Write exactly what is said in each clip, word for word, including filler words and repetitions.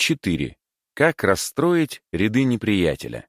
четыре. Как расстроить ряды неприятеля?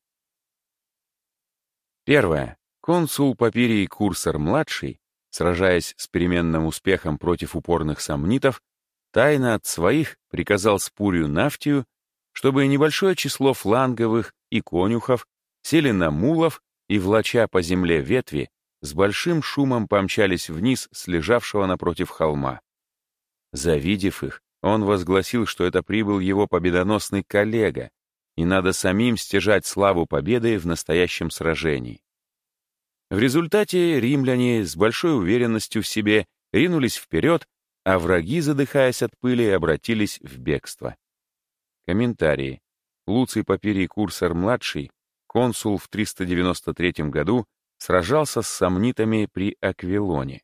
Первое. Консул Папирий Курсор-младший, сражаясь с переменным успехом против упорных сомнитов, тайно от своих приказал Спурию Нафтию, чтобы небольшое число фланговых и конюхов сели на мулов и, влача по земле ветви, с большим шумом помчались вниз с лежавшего напротив холма. Завидев их, он возгласил, что это прибыл его победоносный коллега, и надо самим стяжать славу победы в настоящем сражении. В результате римляне с большой уверенностью в себе ринулись вперед, а враги, задыхаясь от пыли, обратились в бегство. Комментарии. Луций Папирий Курсор-младший, консул в триста девяносто третьем году, сражался с сомнитами при Аквилоне.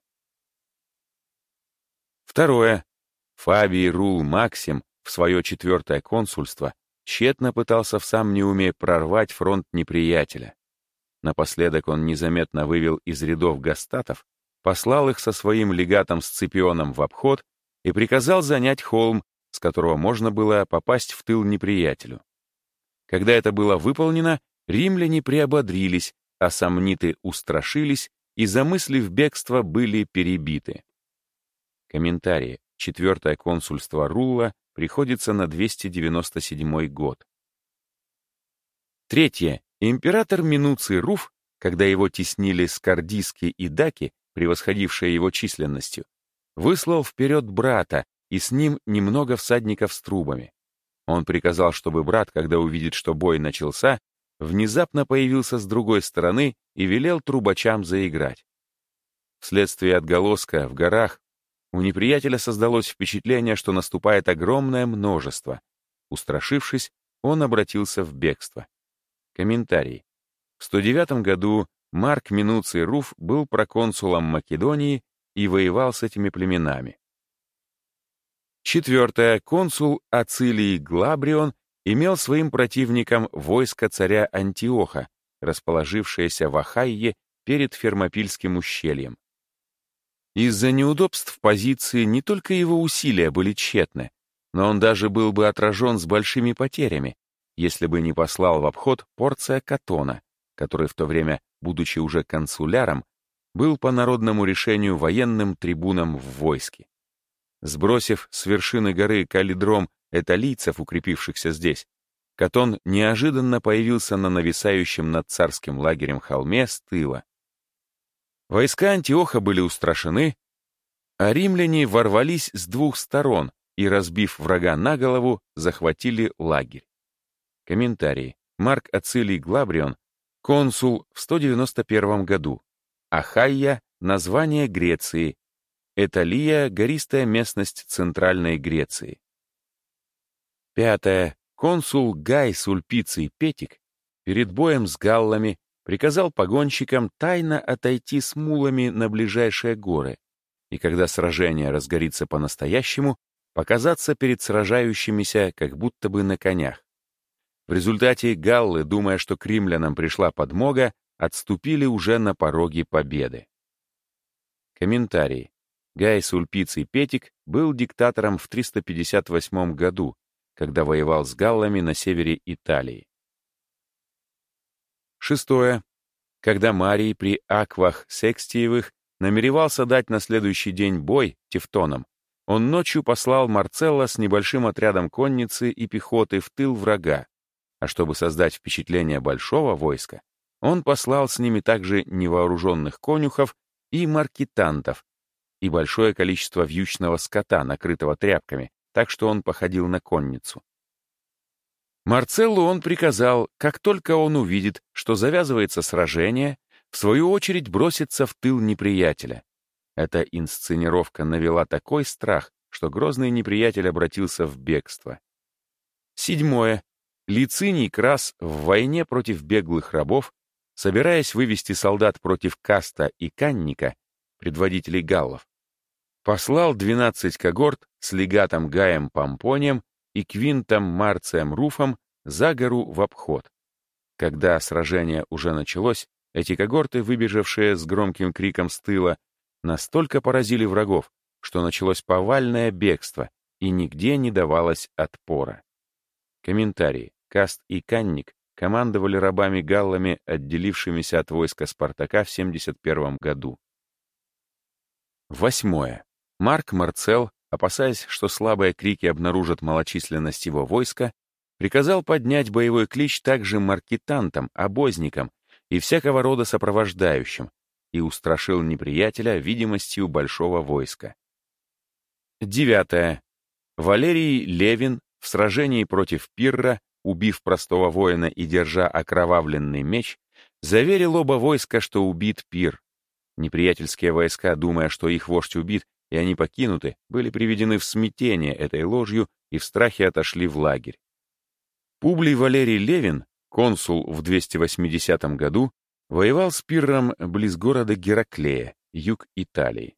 Второе. Фабий Рул Максим в свое четвертое консульство тщетно пытался в Самниуме прорвать фронт неприятеля. Напоследок он незаметно вывел из рядов гастатов, послал их со своим легатом Сципионом в обход и приказал занять холм, с которого можно было попасть в тыл неприятелю. Когда это было выполнено, римляне приободрились, а сомниты устрашились и, замыслив бегство, были перебиты. Комментарии. Четвертое консульство Рулла приходится на двести девяносто седьмой год. Третье. Император Минуций Руф, когда его теснили скардиски и даки, превосходившие его численностью, выслал вперед брата и с ним немного всадников с трубами. Он приказал, чтобы брат, когда увидит, что бой начался, внезапно появился с другой стороны и велел трубачам заиграть. Вследствие отголоска в горах у неприятеля создалось впечатление, что наступает огромное множество. Устрашившись, он обратился в бегство. Комментарий. В сто девятом году Марк Минуций Руф был проконсулом Македонии и воевал с этими племенами. Четвертое. Консул Ацилий Глабрион имел своим противником войско царя Антиоха, расположившееся в Ахайе перед Фермопильским ущельем. Из-за неудобств позиции не только его усилия были тщетны, но он даже был бы отражен с большими потерями, если бы не послал в обход Порция Катона, который в то время, будучи уже консуляром, был по народному решению военным трибуном в войске. Сбросив с вершины горы калидром эталийцев, укрепившихся здесь, Катон неожиданно появился на нависающем над царским лагерем холме с тыла. Войска Антиоха были устрашены, а римляне ворвались с двух сторон и, разбив врага на голову, захватили лагерь. Комментарии. Марк Ацилий Глабрион, консул в сто девяносто первом году. Ахайя — название Греции. Эталия — гористая местность Центральной Греции. Пятое. Консул Гай Сульпиций Петик перед боем с галлами приказал погонщикам тайно отойти с мулами на ближайшие горы, и когда сражение разгорится по-настоящему, показаться перед сражающимися как будто бы на конях. В результате галлы, думая, что к римлянам пришла подмога, отступили уже на пороге победы. Комментарий. Гай Сульпиций Петик был диктатором в триста пятьдесят восьмом году, когда воевал с галлами на севере Италии. Шестое. Когда Марий при Аквах Секстиевых намеревался дать на следующий день бой тевтонам, он ночью послал Марцелла с небольшим отрядом конницы и пехоты в тыл врага, а чтобы создать впечатление большого войска, он послал с ними также невооруженных конюхов и маркетантов и большое количество вьючного скота, накрытого тряпками, так что он походил на конницу. Марцеллу он приказал, как только он увидит, что завязывается сражение, в свою очередь броситься в тыл неприятеля. Эта инсценировка навела такой страх, что грозный неприятель обратился в бегство. Седьмое. Лициний Крас в войне против беглых рабов, собираясь вывести солдат против Каста и Канника, предводителей галлов, послал двенадцать когорт с легатом Гаем Помпонием и Квинтом Марцием Руфом за гору в обход. Когда сражение уже началось, эти когорты, выбежавшие с громким криком с тыла, настолько поразили врагов, что началось повальное бегство, и нигде не давалось отпора. Комментарий. Каст и Канник командовали рабами-галлами, отделившимися от войска Спартака в семьдесят первом году. Восьмое. Марк Марцел, опасаясь, что слабые крики обнаружат малочисленность его войска, приказал поднять боевой клич также маркетантам, обозникам и всякого рода сопровождающим и устрашил неприятеля видимостью большого войска. Девятое. Валерий Левин в сражении против Пирра, убив простого воина и держа окровавленный меч, заверил оба войска, что убит Пирр. Неприятельские войска, думая, что их вождь убит, и они покинуты, были приведены в смятение этой ложью и в страхе отошли в лагерь. Публий Валерий Левин, консул в двести восьмидесятом году, воевал с Пирром близ города Гераклея, юг Италии.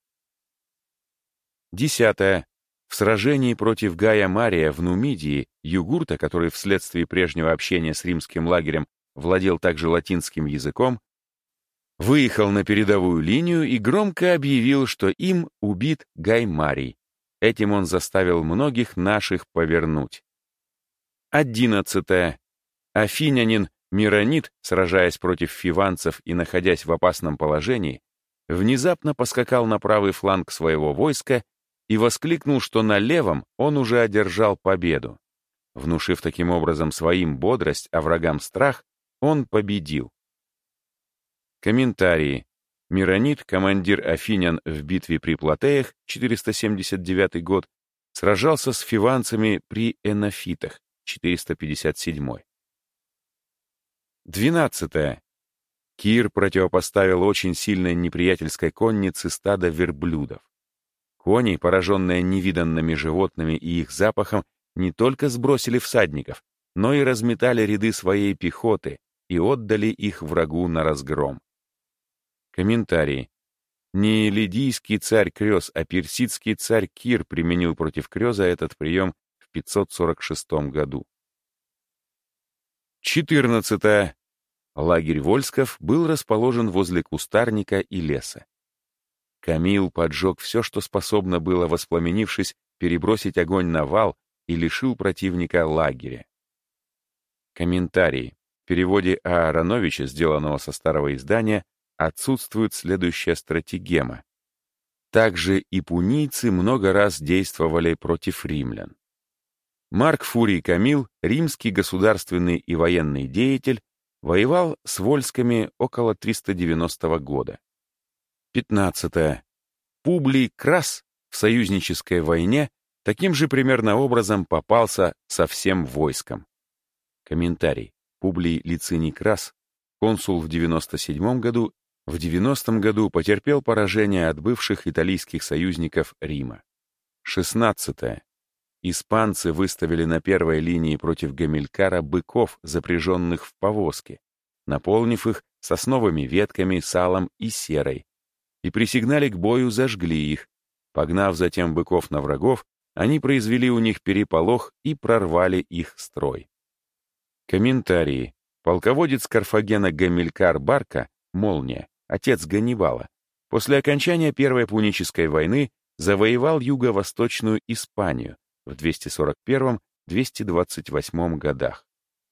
Десятое. В сражении против Гая Мария в Нумидии Югурта, который вследствие прежнего общения с римским лагерем владел также латинским языком, выехал на передовую линию и громко объявил, что им убит Гай Марий. Этим он заставил многих наших повернуть. Одиннадцатое. Афинянин Миронид, сражаясь против фиванцев и находясь в опасном положении, внезапно поскакал на правый фланг своего войска и воскликнул, что на левом он уже одержал победу. Внушив таким образом своим бодрость, а врагам страх, он победил. Комментарии. Миронид, командир афинян в битве при Платеях, четыреста семьдесят девятый год, сражался с фиванцами при Энофитах, четыреста пятьдесят седьмой. Двенадцатое. Кир противопоставил очень сильной неприятельской коннице стадо верблюдов. Кони, пораженные невиданными животными и их запахом, не только сбросили всадников, но и разметали ряды своей пехоты и отдали их врагу на разгром. Комментарий. Не лидийский царь Крёз, а персидский царь Кир применил против Крёза этот прием в пятьсот сорок шестом году. четырнадцатое. Лагерь Вольсков был расположен возле кустарника и леса. Камил поджег все, что способно было, воспламенившись, перебросить огонь на вал и лишил противника лагеря. Комментарий. В переводе А. Ароновича, сделанного со старого издания, отсутствует следующая стратегема. Также и пунийцы много раз действовали против римлян. Марк Фурий Камил, римский государственный и военный деятель, воевал с вольскими около триста девяностого года. пятнадцатое. Публий Крас в союзнической войне таким же примерно образом попался со всем войском. Комментарий. Публий Лициний Крас, консул в девяносто седьмом году, в девяностом году потерпел поражение от бывших италийских союзников Рима. шестнадцатое. Испанцы выставили на первой линии против Гамилькара быков, запряженных в повозки, наполнив их сосновыми ветками, салом и серой, и при сигнале к бою зажгли их. Погнав затем быков на врагов, они произвели у них переполох и прорвали их строй. Комментарии. Полководец Карфагена Гамилькар Барка, Молния, отец Ганнибала, после окончания Первой Пунической войны завоевал юго-восточную Испанию в двести сорок первом — двести двадцать восьмом годах.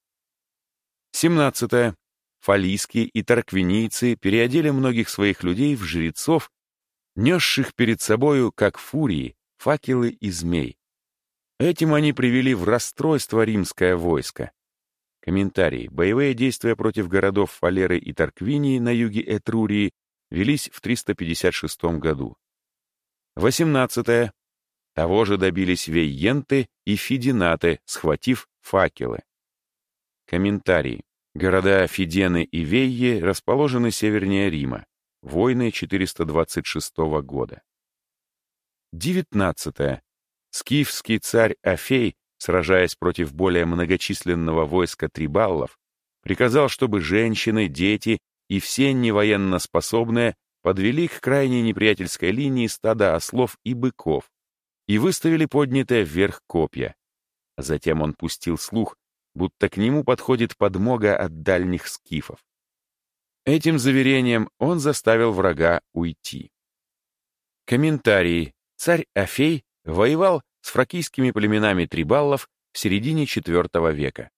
семнадцатое. Фалийские и тарквинийцы переодели многих своих людей в жрецов, несших перед собою, как фурии, факелы и змей. Этим они привели в расстройство римское войско. Комментарий. Боевые действия против городов Фалеры и Тарквинии на юге Этрурии велись в триста пятьдесят шестом году. восемнадцатое. Того же добились вейенты и фидинаты, схватив факелы. Комментарий. Города Фидены и Вейе расположены севернее Рима. Войны четыреста двадцать шестого года. девятнадцатое. Скифский царь Афей, сражаясь против более многочисленного войска трибаллов, приказал, чтобы женщины, дети и все невоенно способные подвели к крайней неприятельской линии стада ослов и быков и выставили поднятые вверх копья. Затем он пустил слух, будто к нему подходит подмога от дальних скифов. Этим заверением он заставил врага уйти. Комментарии. Царь Афей воевал с фракийскими племенами трибаллов в середине четвёртого века.